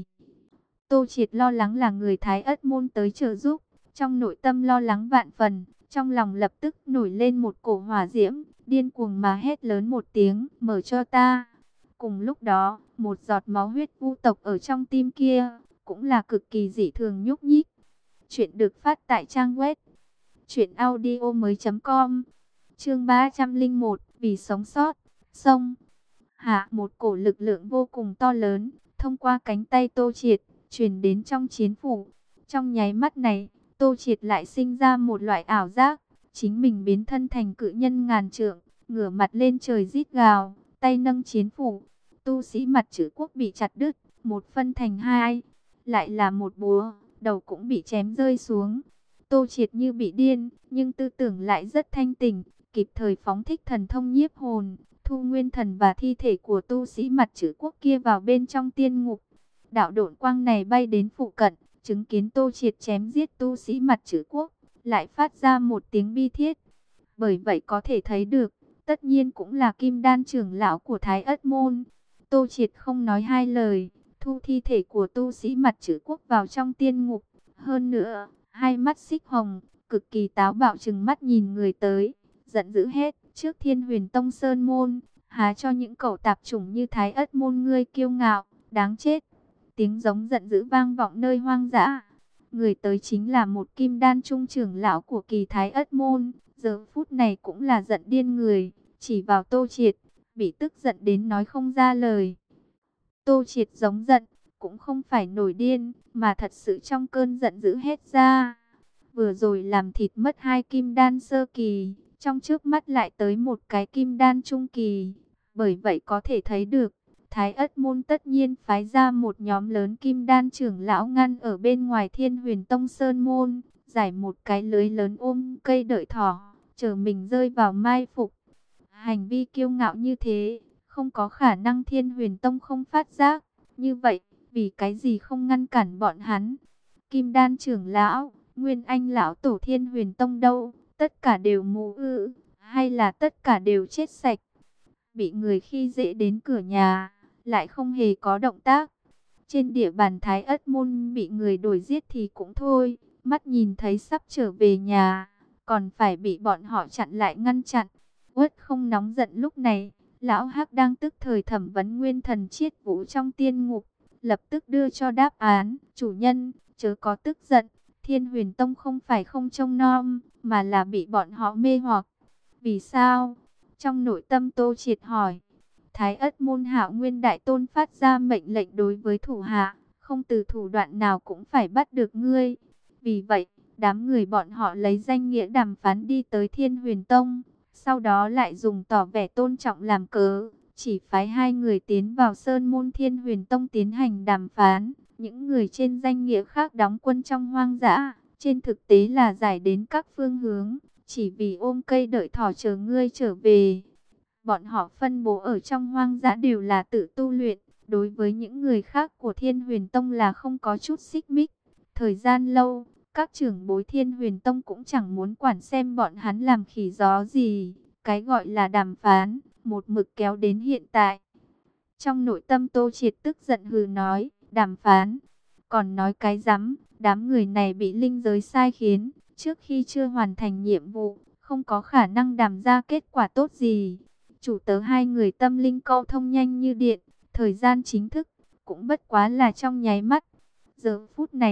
Tô Triệt lo lắng là người Thái Ất môn tới trợ giúp, trong nội tâm lo lắng vạn phần, trong lòng lập tức nổi lên một cổ hỏa diễm, điên cuồng mà hét lớn một tiếng, mở cho ta. Cùng lúc đó, một giọt máu huyết vu tộc ở trong tim kia, cũng là cực kỳ dị thường nhúc nhích. Chuyện được phát tại trang web truyện audio mới com. Chương ba trăm lẻ một, vì sống sót, sông. Hạ, một cổ lực lượng vô cùng to lớn, thông qua cánh tay Tô Triệt, truyền đến trong chiến phủ. Trong nháy mắt này, Tô Triệt lại sinh ra một loại ảo giác, chính mình biến thân thành cự nhân ngàn trượng, ngửa mặt lên trời rít gào, tay nâng chiến phủ. Tu sĩ mặt chữ quốc bị chặt đứt, một phân thành hai, lại là một búa, đầu cũng bị chém rơi xuống. Tô Triệt như bị điên, nhưng tư tưởng lại rất thanh tỉnh, kịp thời phóng thích thần thông nhiếp hồn, thu nguyên thần và thi thể của tu sĩ mặt chữ quốc kia vào bên trong tiên ngục. Đạo độn quang này bay đến phụ cận, chứng kiến Tô Triệt chém giết tu sĩ mặt chữ quốc, lại phát ra một tiếng bi thiết. Bởi vậy có thể thấy được, tất nhiên cũng là kim đan trưởng lão của Thái Ất môn. Tô Triệt không nói hai lời, thu thi thể của tu sĩ mặt chữ quốc vào trong tiên ngục. Hơn nữa, hai mắt xích hồng, cực kỳ táo bạo trừng mắt nhìn người tới, giận dữ hét, trước Thiên Huyền Tông Sơn môn, há cho những cẩu tạp chủng như Thái Ất môn ngươi kiêu ngạo, đáng chết. Tiếng giống giận dữ vang vọng nơi hoang dã. Người tới chính là một kim đan trung trưởng lão của kỳ Thái Ất môn, giờ phút này cũng là giận điên người, chỉ vào Tô Triệt, bị tức giận đến nói không ra lời. Tô Triệt giống giận, cũng không phải nổi điên, mà thật sự trong cơn giận dữ hết ra. Vừa rồi làm thịt mất hai kim đan sơ kỳ, trong trước mắt lại tới một cái kim đan trung kỳ. Bởi vậy có thể thấy được, Thái Ất môn tất nhiên phái ra một nhóm lớn kim đan trưởng lão ngăn ở bên ngoài Thiên Huyền Tông Sơn môn, giải một cái lưới lớn ôm cây đợi thỏ, chờ mình rơi vào mai phục. Hành vi kiêu ngạo như thế, không có khả năng Thiên Huyền Tông không phát giác. Như vậy, vì cái gì không ngăn cản bọn hắn? Kim đan trưởng lão, Nguyên Anh lão tổ Thiên Huyền Tông đâu? Tất cả đều mù ư, hay là tất cả đều chết sạch? Bị người khi dễ đến cửa nhà, lại không hề có động tác. Trên địa bàn Thái Ất môn bị người đuổi giết thì cũng thôi, mắt nhìn thấy sắp trở về nhà, còn phải bị bọn họ chặn lại ngăn chặn. Uất không nóng giận lúc này, lão Hắc đang tức thời thẩm vấn nguyên thần chiết vũ trong tiên ngục, lập tức đưa cho đáp án. Chủ nhân, chớ có tức giận, Thiên Huyền Tông không phải không trông nom, mà là bị bọn họ mê hoặc. Vì sao? Trong nội tâm Tô Triệt hỏi. Thái Ất môn Hạo Nguyên đại tôn phát ra mệnh lệnh đối với thủ hạ, không từ thủ đoạn nào cũng phải bắt được ngươi. Vì vậy, đám người bọn họ lấy danh nghĩa đàm phán đi tới Thiên Huyền Tông, sau đó lại dùng tỏ vẻ tôn trọng làm cớ, chỉ phái hai người tiến vào Sơn môn Thiên Huyền Tông tiến hành đàm phán. Những người trên danh nghĩa khác đóng quân trong hoang dã, trên thực tế là giải đến các phương hướng, chỉ vì ôm cây đợi thỏ chờ ngươi trở về. Bọn họ phân bố ở trong hoang dã đều là tự tu luyện, đối với những người khác của Thiên Huyền Tông là không có chút xích mích. Thời gian lâu, các trưởng bối Thiên Huyền Tông cũng chẳng muốn quản xem bọn hắn làm khỉ gió gì. Cái gọi là đàm phán, một mực kéo đến hiện tại. Trong nội tâm Tô Triệt tức giận hừ nói, đàm phán, còn nói cái rắm, đám người này bị linh giới sai khiến, trước khi chưa hoàn thành nhiệm vụ, không có khả năng đàm ra kết quả tốt gì. Chủ tớ hai người tâm linh câu thông nhanh như điện, thời gian chính thức cũng bất quá là trong nháy mắt. Giờ phút này,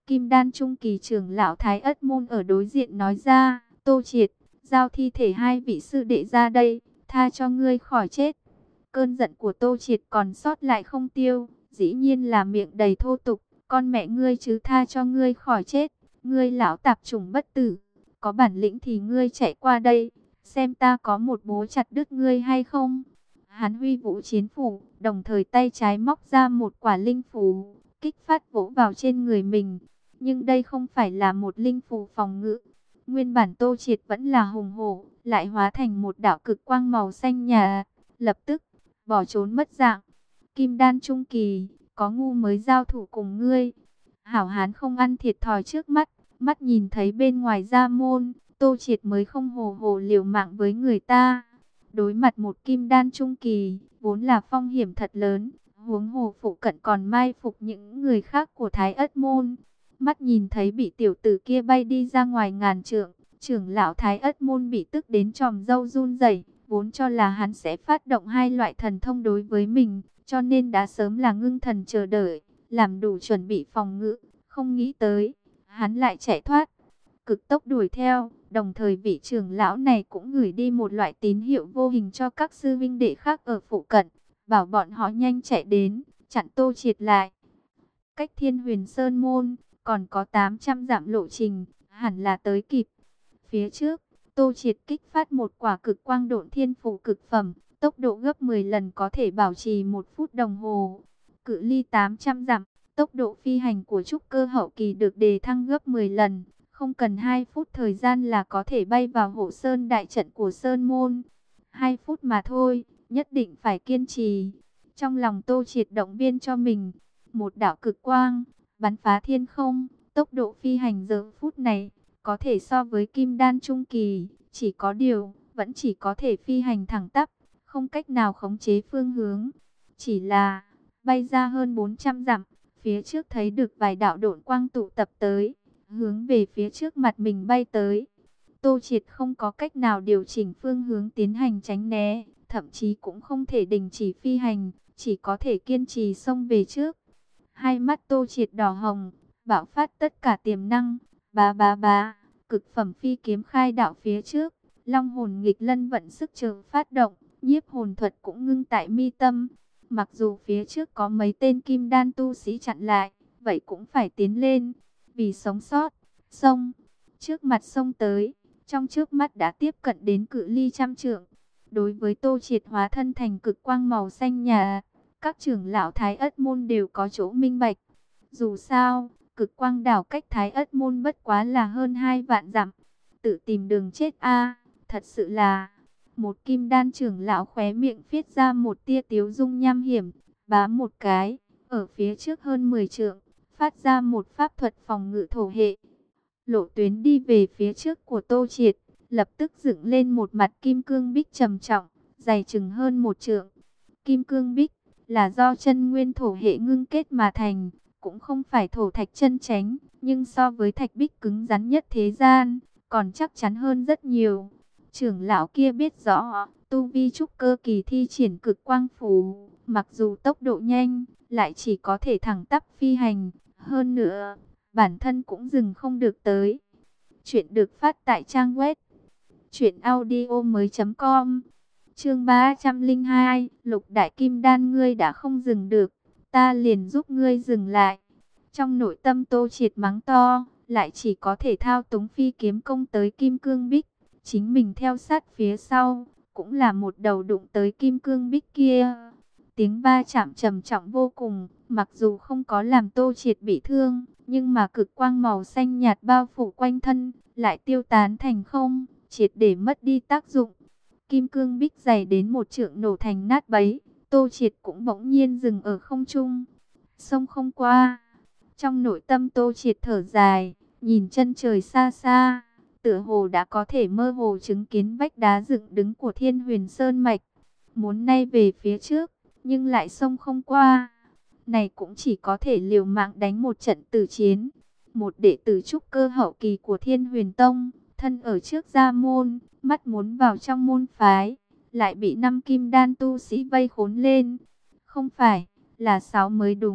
Kim đan trung kỳ trưởng lão Thái Ất môn ở đối diện nói ra, Tô Triệt, giao thi thể hai vị sư đệ ra đây, tha cho ngươi khỏi chết. Cơn giận của Tô Triệt còn sót lại không tiêu, dĩ nhiên là miệng đầy thô tục, con mẹ ngươi chứ tha cho ngươi khỏi chết, ngươi lão tạp chủng bất tử, có bản lĩnh thì ngươi chạy qua đây, xem ta có một búa chặt đứt ngươi hay không. Hắn huy vũ chiến phủ, đồng thời tay trái móc ra một quả linh phù, kích phát vỗ vào trên người mình. Nhưng đây không phải là một linh phù phòng ngự. Nguyên bản Tô Triệt vẫn là hùng hổ, lại hóa thành một đạo cực quang màu xanh nhà, lập tức bỏ trốn mất dạng. Kim đan trung kỳ, có ngu mới giao thủ cùng ngươi. Hảo hán không ăn thiệt thòi trước mắt, mắt nhìn thấy bên ngoài gia môn, Tô Triệt mới không hồ hồ liều mạng với người ta. Đối mặt một kim đan trung kỳ, vốn là phong hiểm thật lớn, huống hồ phụ cận còn mai phục những người khác của Thái Ất môn. Mắt nhìn thấy bị tiểu tử kia bay đi ra ngoài ngàn trượng, trưởng lão Thái Ất môn bị tức đến tròm râu run rẩy, vốn cho là hắn sẽ phát động hai loại thần thông đối với mình, cho nên đã sớm là ngưng thần chờ đợi, làm đủ chuẩn bị phòng ngự, không nghĩ tới, hắn lại chạy thoát, cực tốc đuổi theo, đồng thời vị trưởng lão này cũng gửi đi một loại tín hiệu vô hình cho các sư vinh đệ khác ở phụ cận, bảo bọn họ nhanh chạy đến, chặn Tô Triệt lại. Cách Thiên Huyền Sơn môn còn có tám trăm dặm lộ trình, hẳn là tới kịp. Phía trước, Tô Triệt kích phát một quả cực quang độn thiên phù cực phẩm, tốc độ gấp mười lần có thể bảo trì một phút đồng hồ. Cự ly tám trăm dặm, tốc độ phi hành của trúc cơ hậu kỳ được đề thăng gấp mười lần, không cần hai phút thời gian là có thể bay vào hộ sơn đại trận của Sơn môn. hai phút mà thôi, nhất định phải kiên trì. Trong lòng Tô Triệt động viên cho mình, một đạo cực quang bắn phá thiên không, tốc độ phi hành giờ phút này có thể so với kim đan trung kỳ, chỉ có điều vẫn chỉ có thể phi hành thẳng tắp, không cách nào khống chế phương hướng. Chỉ là bay ra hơn bốn trăm dặm, phía trước thấy được vài đạo độn quang tụ tập tới, hướng về phía trước mặt mình bay tới. Tô Triệt không có cách nào điều chỉnh phương hướng tiến hành tránh né, thậm chí cũng không thể đình chỉ phi hành, chỉ có thể kiên trì xông về trước. Hai mắt Tô Triệt đỏ hồng, bạo phát tất cả tiềm năng, bá bá bá, cực phẩm phi kiếm khai đạo phía trước, long hồn nghịch lân vận sức chờ phát động, nhiếp hồn thuật cũng ngưng tại mi tâm. Mặc dù phía trước có mấy tên kim đan tu sĩ chặn lại, vậy cũng phải tiến lên, vì sống sót. Xông, trước mặt xông tới, trong trước mắt đã tiếp cận đến cự ly trăm trượng. Đối với Tô Triệt hóa thân thành cực quang màu xanh nhà, các trưởng lão Thái Ất môn đều có chỗ minh bạch. Dù sao, cực quang đảo cách Thái Ất môn bất quá là hơn hai vạn dặm. Tự tìm đường chết a, thật sự là. Một kim đan trưởng lão khóe miệng phiết ra một tia tiếu dung nham hiểm, bá một cái, ở phía trước hơn mười trượng, phát ra một pháp thuật phòng ngự thổ hệ. Lộ tuyến đi về phía trước của Tô Triệt, lập tức dựng lên một mặt kim cương bích trầm trọng, dày chừng hơn một trượng. Kim cương bích là do chân nguyên thổ hệ ngưng kết mà thành, cũng không phải thổ thạch chân chánh, nhưng so với thạch bích cứng rắn nhất thế gian, còn chắc chắn hơn rất nhiều. Trưởng lão kia biết rõ, tu vi trúc cơ kỳ thi triển cực quang phù, mặc dù tốc độ nhanh, lại chỉ có thể thẳng tắp phi hành, hơn nữa, bản thân cũng dừng không được tới. Chuyện được phát tại trang web truyện audio mới chấm com. Chương ba trăm linh hai, Lục Đại Kim Đan, ngươi đã không dừng được, ta liền giúp ngươi dừng lại. Trong nội tâm Tô Triệt mắng to, lại chỉ có thể thao túng phi kiếm công tới kim cương bích, chính mình theo sát phía sau, cũng là một đầu đụng tới kim cương bích kia. Tiếng va chạm trầm trọng vô cùng, mặc dù không có làm Tô Triệt bị thương, nhưng mà cực quang màu xanh nhạt bao phủ quanh thân, lại tiêu tán thành không, triệt để mất đi tác dụng. Kim cương bích dày đến một trượng nổ thành nát bấy, Tô Triệt cũng bỗng nhiên dừng ở không trung, sông không qua. Trong nội tâm Tô Triệt thở dài, nhìn chân trời xa xa, tựa hồ đã có thể mơ hồ chứng kiến vách đá dựng đứng của Thiên Huyền Sơn mạch, muốn nay về phía trước, nhưng lại sông không qua. Này cũng chỉ có thể liều mạng đánh một trận tử chiến. Một đệ tử trúc cơ hậu kỳ của Thiên Huyền Tông, thân ở trước gia môn, mắt muốn vào trong môn phái, lại bị năm kim đan tu sĩ vây khốn lên. Không phải, là sáu mới đúng.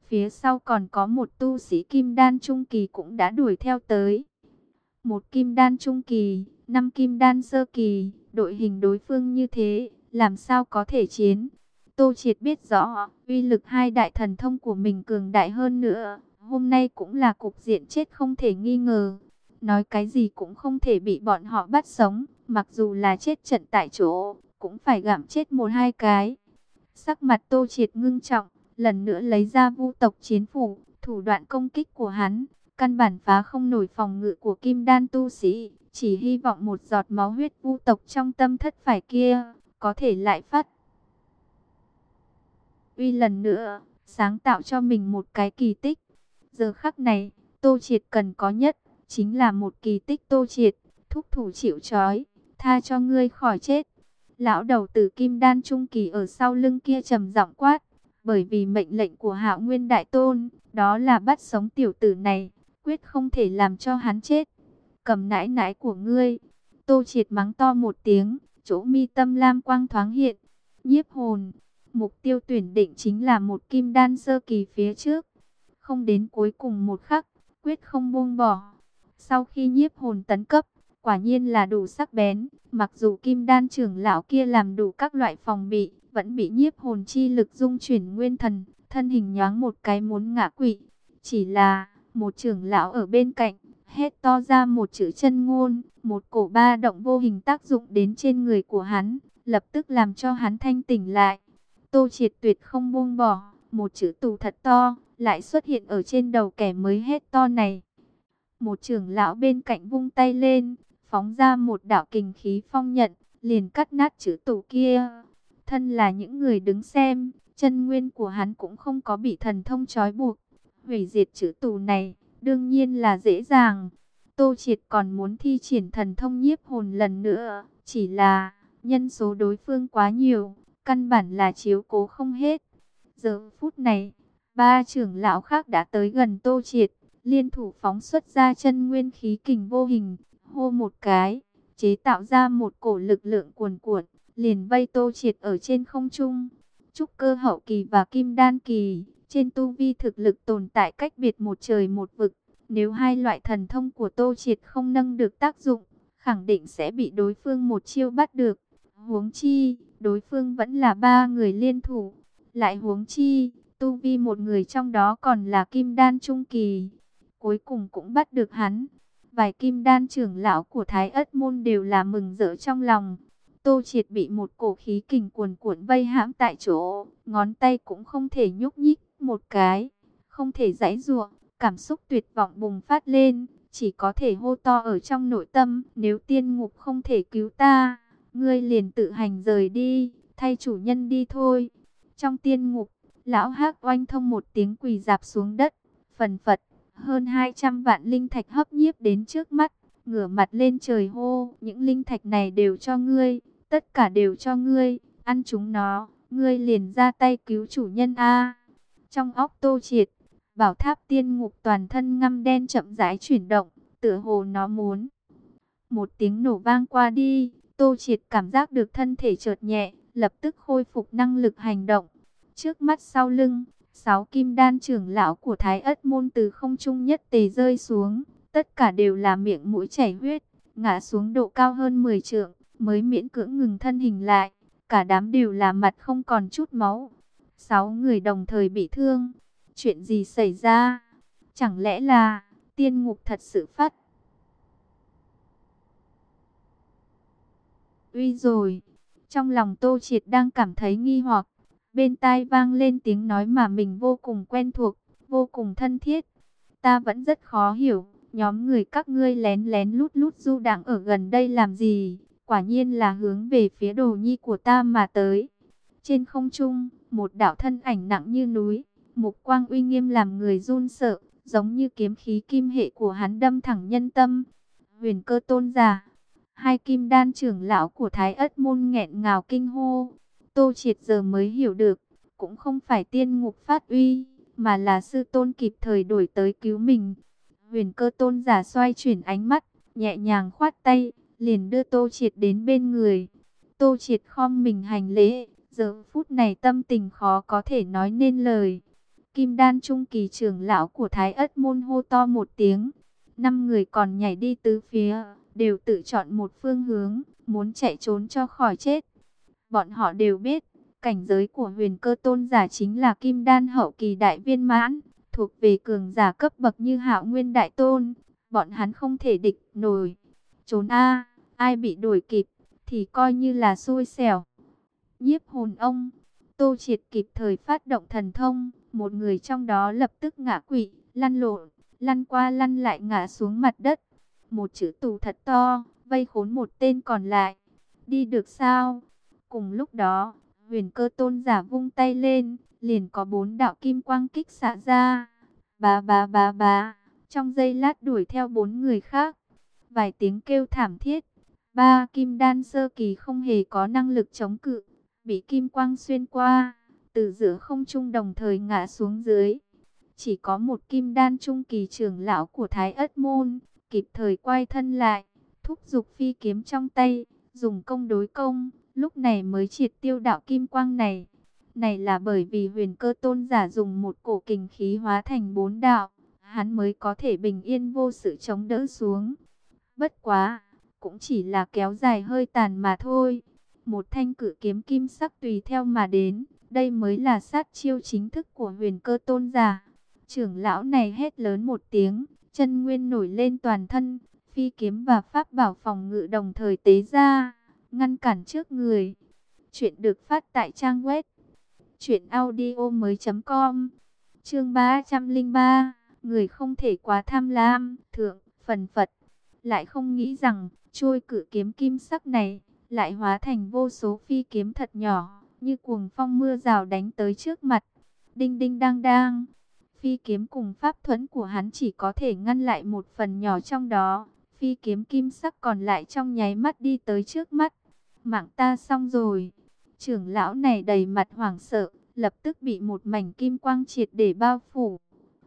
Phía sau còn có một tu sĩ kim đan trung kỳ cũng đã đuổi theo tới. Một kim đan trung kỳ, năm kim đan sơ kỳ, đội hình đối phương như thế, làm sao có thể chiến? Tô Triệt biết rõ, uy lực hai đại thần thông của mình cường đại hơn nữa, hôm nay cũng là cục diện chết không thể nghi ngờ. Nói cái gì cũng không thể bị bọn họ bắt sống, mặc dù là chết trận tại chỗ, cũng phải gặm chết một hai cái. Sắc mặt Tô Triệt ngưng trọng, lần nữa lấy ra vu tộc chiến phủ, thủ đoạn công kích của hắn, căn bản phá không nổi phòng ngự của kim đan tu sĩ, chỉ hy vọng một giọt máu huyết vu tộc trong tâm thất phải kia, có thể lại phát uy lần nữa, sáng tạo cho mình một cái kỳ tích. Giờ khắc này, Tô Triệt cần có nhất, chính là một kỳ tích. Tô Triệt, thúc thủ chịu trói, tha cho ngươi khỏi chết. Lão đầu tử kim đan trung kỳ ở sau lưng kia trầm giọng quát, bởi vì mệnh lệnh của Hạo Nguyên Đại Tôn, đó là bắt sống tiểu tử này, quyết không thể làm cho hắn chết. Cầm nãi nãi của ngươi. Tô Triệt mắng to một tiếng, chỗ mi tâm lam quang thoáng hiện, nhiếp hồn. Mục tiêu tuyển định chính là một kim đan sơ kỳ phía trước, không đến cuối cùng một khắc, quyết không buông bỏ. Sau khi nhiếp hồn tấn cấp, quả nhiên là đủ sắc bén, mặc dù kim đan trưởng lão kia làm đủ các loại phòng bị, vẫn bị nhiếp hồn chi lực dung chuyển nguyên thần, thân hình nhoáng một cái muốn ngã quỵ. Chỉ là, một trưởng lão ở bên cạnh, hét to ra một chữ chân ngôn, một cổ ba động vô hình tác dụng đến trên người của hắn, lập tức làm cho hắn thanh tỉnh lại. Tô Triệt tuyệt không buông bỏ, một chữ tù thật to, lại xuất hiện ở trên đầu kẻ mới hét to này. Một trưởng lão bên cạnh vung tay lên, phóng ra một đạo kình khí phong nhận, liền cắt nát chữ tù kia. Thân là những người đứng xem, chân nguyên của hắn cũng không có bị thần thông trói buộc. Hủy diệt chữ tù này, đương nhiên là dễ dàng. Tô Triệt còn muốn thi triển thần thông nhiếp hồn lần nữa, chỉ là nhân số đối phương quá nhiều, căn bản là chiếu cố không hết. Giờ phút này, ba trưởng lão khác đã tới gần Tô Triệt, liên thủ phóng xuất ra chân nguyên khí kình vô hình, hô một cái, chế tạo ra một cổ lực lượng cuồn cuộn, liền vây Tô Triệt ở trên không trung. Trúc cơ hậu kỳ và kim đan kỳ, trên tu vi thực lực tồn tại cách biệt một trời một vực. Nếu hai loại thần thông của Tô Triệt không nâng được tác dụng, khẳng định sẽ bị đối phương một chiêu bắt được. Huống chi, đối phương vẫn là ba người liên thủ. Lại huống chi, tu vi một người trong đó còn là kim đan trung kỳ. Cuối cùng cũng bắt được hắn. Vài kim đan trưởng lão của Thái Ất Môn đều là mừng rỡ trong lòng. Tô Triệt bị một cổ khí kình cuồn cuộn vây hãm tại chỗ, ngón tay cũng không thể nhúc nhích một cái, không thể giãy giụa, cảm xúc tuyệt vọng bùng phát lên, chỉ có thể hô to ở trong nội tâm, nếu tiên ngục không thể cứu ta, ngươi liền tự hành rời đi, thay chủ nhân đi thôi. Trong tiên ngục, lão Hắc oanh thông một tiếng quỳ rạp xuống đất, phần phật, hơn hai trăm vạn linh thạch hấp nhiếp đến trước mắt, ngửa mặt lên trời hô, những linh thạch này đều cho ngươi, tất cả đều cho ngươi, ăn chúng nó, ngươi liền ra tay cứu chủ nhân a. Trong óc Tô Triệt, bảo tháp tiên ngục toàn thân ngăm đen chậm rãi chuyển động, tựa hồ nó muốn. Một tiếng nổ vang qua đi, Tô Triệt cảm giác được thân thể chợt nhẹ, lập tức khôi phục năng lực hành động. Trước mắt sau lưng, sáu kim đan trưởng lão của Thái Ất Môn từ không trung nhất tề rơi xuống, tất cả đều là miệng mũi chảy huyết, ngã xuống độ cao hơn mười trượng, mới miễn cưỡng ngừng thân hình lại, cả đám đều là mặt không còn chút máu. Sáu người đồng thời bị thương. Chuyện gì xảy ra? Chẳng lẽ là tiên ngục thật sự phát uy rồi? Trong lòng Tô Triệt đang cảm thấy nghi hoặc, bên tai vang lên tiếng nói mà mình vô cùng quen thuộc, vô cùng thân thiết. Ta vẫn rất khó hiểu, nhóm người các ngươi lén lén lút lút du đãng ở gần đây làm gì? Quả nhiên là hướng về phía đồ nhi của ta mà tới. Trên không trung, một đạo thân ảnh nặng như núi, mục quang uy nghiêm làm người run sợ, giống như kiếm khí kim hệ của hắn đâm thẳng nhân tâm. Huyền Cơ Tôn giả, hai kim đan trưởng lão của Thái Ất Môn nghẹn ngào kinh hô. Tô Triệt giờ mới hiểu được, cũng không phải tiên ngục phát uy, mà là sư tôn kịp thời đổi tới cứu mình. Huyền Cơ Tôn giả xoay chuyển ánh mắt, nhẹ nhàng khoát tay, liền đưa Tô Triệt đến bên người. Tô Triệt khom mình hành lễ, giờ phút này tâm tình khó có thể nói nên lời. Kim đan trung kỳ trưởng lão của Thái Ất môn hô to một tiếng. Năm người còn nhảy đi tứ phía, đều tự chọn một phương hướng, muốn chạy trốn cho khỏi chết. Bọn họ đều biết, cảnh giới của Huyền Cơ tôn giả chính là Kim đan hậu kỳ đại viên mãn, thuộc về cường giả cấp bậc như Hạo Nguyên đại tôn, bọn hắn không thể địch nổi. Trốn a, ai bị đuổi kịp thì coi như là xui xẻo. Nhiếp hồn ông, Tô Triệt kịp thời phát động thần thông, một người trong đó lập tức ngã quỵ, lăn lộn, lăn qua lăn lại ngã xuống mặt đất. Một chữ tù thật to, vây khốn một tên còn lại. Đi được sao? Cùng lúc đó, Huyền Cơ tôn giả vung tay lên, liền có bốn đạo kim quang kích xạ ra. Bá bá bá bá, trong giây lát đuổi theo bốn người khác. Vài tiếng kêu thảm thiết, ba kim đan sơ kỳ không hề có năng lực chống cự, bị kim quang xuyên qua, từ giữa không trung đồng thời ngã xuống dưới. Chỉ có một kim đan trung kỳ trưởng lão của Thái Ất môn kịp thời quay thân lại, thúc giục phi kiếm trong tay, dùng công đối công, lúc này mới triệt tiêu đạo kim quang này. Này là bởi vì Huyền Cơ tôn giả dùng một cổ kình khí hóa thành bốn đạo, hắn mới có thể bình yên vô sự chống đỡ xuống. Bất quá, cũng chỉ là kéo dài hơi tàn mà thôi. Một thanh cử kiếm kim sắc tùy theo mà đến, đây mới là sát chiêu chính thức của Huyền Cơ tôn giả. Trưởng lão này hét lớn một tiếng, chân nguyên nổi lên toàn thân, phi kiếm và pháp bảo phòng ngự đồng thời tế ra, ngăn cản trước người. Chuyện được phát tại trang web truyện audio mới chấm com. Chương ba trăm linh ba, người không thể quá tham lam, thượng, phần Phật. Lại không nghĩ rằng, trôi cử kiếm kim sắc này, lại hóa thành vô số phi kiếm thật nhỏ, như cuồng phong mưa rào đánh tới trước mặt. Đinh đinh đang đang, phi kiếm cùng pháp thuẫn của hắn chỉ có thể ngăn lại một phần nhỏ trong đó. Phi kiếm kim sắc còn lại trong nháy mắt đi tới trước mắt. Mạng ta xong rồi. Trưởng lão này đầy mặt hoảng sợ, lập tức bị một mảnh kim quang triệt để bao phủ.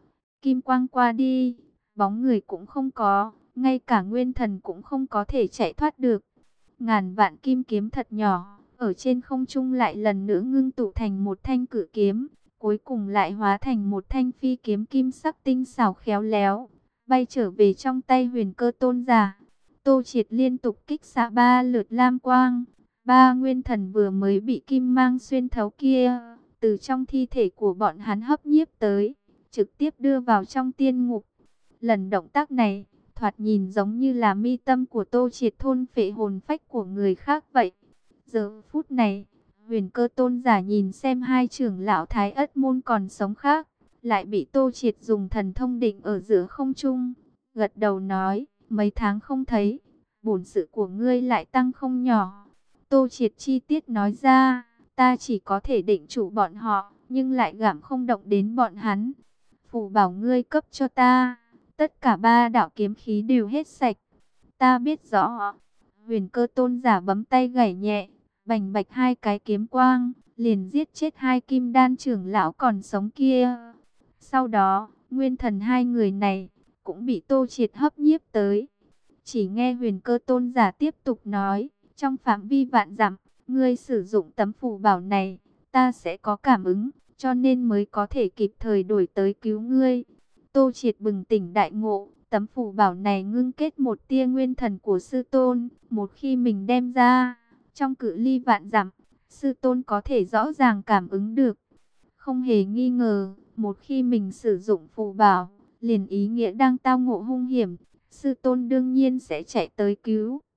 Kim quang qua đi, bóng người cũng không có, ngay cả nguyên thần cũng không có thể chạy thoát được. Ngàn vạn kim kiếm thật nhỏ, ở trên không trung lại lần nữa ngưng tụ thành một thanh cử kiếm, cuối cùng lại hóa thành một thanh phi kiếm kim sắc tinh xảo khéo léo, bay trở về trong tay Huyền Cơ tôn giả. Tô Triệt liên tục kích xạ ba lượt lam quang, ba nguyên thần vừa mới bị kim mang xuyên thấu kia, từ trong thi thể của bọn hắn hấp nhiếp tới, trực tiếp đưa vào trong tiên ngục. Lần động tác này, thoạt nhìn giống như là mi tâm của Tô Triệt thôn phệ hồn phách của người khác vậy. Giờ phút này, Huyền Cơ tôn giả nhìn xem hai trưởng lão Thái Ất môn còn sống khác, lại bị Tô Triệt dùng thần thông định ở giữa không trung, gật đầu nói, mấy tháng không thấy, bổn sự của ngươi lại tăng không nhỏ. Tô Triệt chi tiết nói ra, ta chỉ có thể định chủ bọn họ, nhưng lại gảm không động đến bọn hắn. Phù bảo ngươi cấp cho ta, tất cả ba đạo kiếm khí đều hết sạch. Ta biết rõ. Huyền Cơ tôn giả bấm tay gảy nhẹ, bành bạch hai cái kiếm quang, liền giết chết hai kim đan trưởng lão còn sống kia. Sau đó, nguyên thần hai người này cũng bị Tô Triệt hấp nhiếp tới. Chỉ nghe Huyền Cơ tôn giả tiếp tục nói, trong phạm vi vạn dặm, ngươi sử dụng tấm phù bảo này, ta sẽ có cảm ứng, cho nên mới có thể kịp thời đuổi tới cứu ngươi. Tô Triệt bừng tỉnh đại ngộ, tấm phù bảo này ngưng kết một tia nguyên thần của sư tôn, một khi mình đem ra, trong cự ly vạn dặm, sư tôn có thể rõ ràng cảm ứng được. Không hề nghi ngờ, một khi mình sử dụng phù bảo, liền ý nghĩa đang tao ngộ hung hiểm, sư tôn đương nhiên sẽ chạy tới cứu.